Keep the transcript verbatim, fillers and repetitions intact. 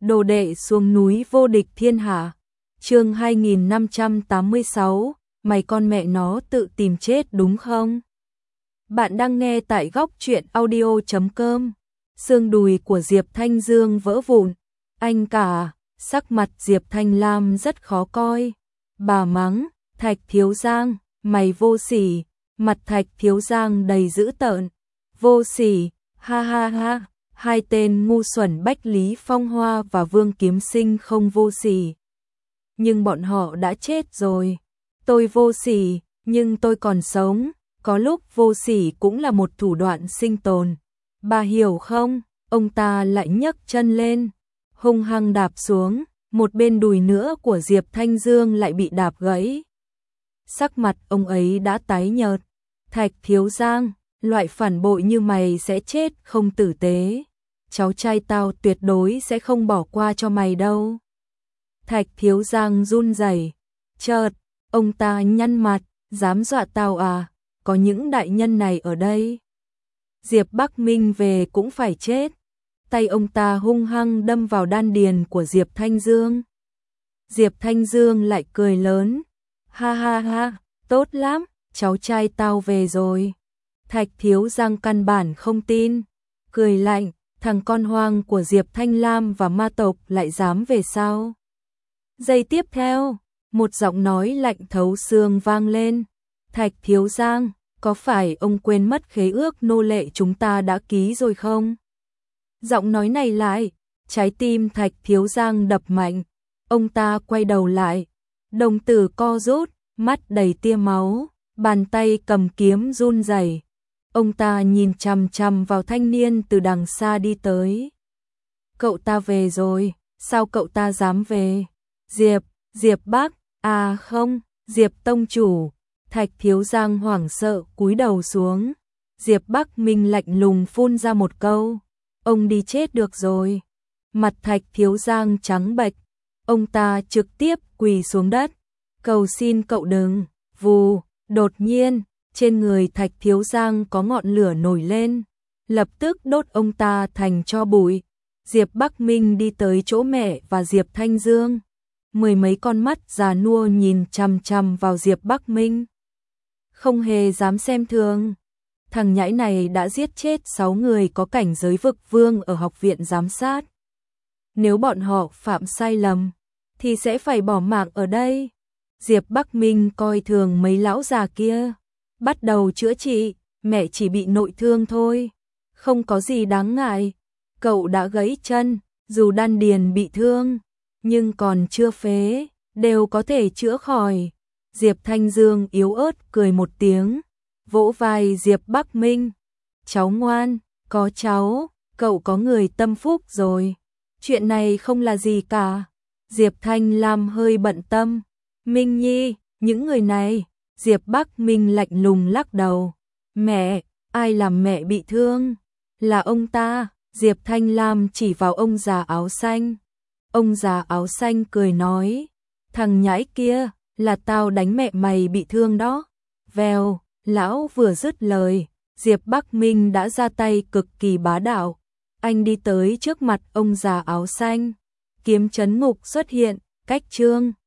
Đồ đệ xuống núi vô địch thiên hạ. Chương hai nghìn năm trăm tám mươi sáu, mày con mẹ nó tự tìm chết đúng không? Bạn đang nghe tại góc truyện audio chấm com. Xương đùi của Diệp Thanh Dương vỡ vụn. Anh cả, sắc mặt Diệp Thanh Lam rất khó coi. Bà mắng, Thạch Thiếu Giang, mày vô sỉ. Mặt Thạch Thiếu Giang đầy dữ tợn. Vô sỉ, ha ha ha. Hai tên ngu xuẩn Bách Lý Phong Hoa và Vương Kiếm Sinh không vô sỉ. Nhưng bọn họ đã chết rồi. Tôi vô sỉ, nhưng tôi còn sống. Có lúc vô sỉ cũng là một thủ đoạn sinh tồn. Bà hiểu không? Ông ta lại nhấc chân lên, hung hăng đạp xuống. Một bên đùi nữa của Diệp Thanh Dương lại bị đạp gãy. Sắc mặt ông ấy đã tái nhợt. Thạch Thiếu Giang, loại phản bội như mày sẽ chết không tử tế. Cháu trai tao tuyệt đối sẽ không bỏ qua cho mày đâu. Thạch Thiếu Giang run rẩy. Chợt, ông ta nhăn mặt, dám dọa tao à? Có những đại nhân này ở đây. Diệp Bắc Minh về cũng phải chết. Tay ông ta hung hăng đâm vào đan điền của Diệp Thanh Dương. Diệp Thanh Dương lại cười lớn. Ha ha ha, tốt lắm, cháu trai tao về rồi. Thạch Thiếu Giang căn bản không tin. Cười lạnh, thằng con hoang của Diệp Thanh Lam và ma tộc lại dám về sao? Giây tiếp theo, một giọng nói lạnh thấu xương vang lên. Thạch Thiếu Giang, có phải ông quên mất khế ước nô lệ chúng ta đã ký rồi không? Giọng nói này lại, trái tim Thạch Thiếu Giang đập mạnh. Ông ta quay đầu lại, đồng tử co rút, mắt đầy tia máu, bàn tay cầm kiếm run rẩy. Ông ta nhìn chằm chằm vào thanh niên từ đằng xa đi tới. Cậu ta về rồi, sao cậu ta dám về? Diệp, Diệp Bác, à không, Diệp Tông Chủ. Thạch Thiếu Giang hoảng sợ cúi đầu xuống. Diệp Bắc Minh lạnh lùng phun ra một câu. Ông đi chết được rồi. Mặt Thạch Thiếu Giang trắng bệch. Ông ta trực tiếp quỳ xuống đất. Cầu xin cậu đừng. Vù, đột nhiên, trên người Thạch Thiếu Giang có ngọn lửa nổi lên. Lập tức đốt ông ta thành tro bụi. Diệp Bắc Minh đi tới chỗ mẹ và Diệp Thanh Dương. Mười mấy con mắt già nua nhìn chằm chằm vào Diệp Bắc Minh. Không hề dám xem thường. Thằng nhãi này đã giết chết sáu người có cảnh giới vực vương ở học viện giám sát. Nếu bọn họ phạm sai lầm, thì sẽ phải bỏ mạng ở đây. Diệp Bắc Minh coi thường mấy lão già kia. Bắt đầu chữa trị, mẹ chỉ bị nội thương thôi. Không có gì đáng ngại. Cậu đã gãy chân, dù đan điền bị thương, nhưng còn chưa phế, đều có thể chữa khỏi. Diệp Thanh Dương yếu ớt cười một tiếng, vỗ vai Diệp Bắc Minh. Cháu ngoan, có cháu, cậu có người tâm phúc rồi. Chuyện này không là gì cả. Diệp Thanh Lam hơi bận tâm. Minh Nhi, những người này. Diệp Bắc Minh lạnh lùng lắc đầu. Mẹ, ai làm mẹ bị thương? Là ông ta. Diệp Thanh Lam chỉ vào ông già áo xanh. Ông già áo xanh cười nói. Thằng nhãi kia, là tao đánh mẹ mày bị thương đó. Vèo, lão vừa dứt lời, Diệp Bắc Minh đã ra tay cực kỳ bá đạo. Anh đi tới trước mặt ông già áo xanh. Kiếm chấn ngục xuất hiện, cách chương.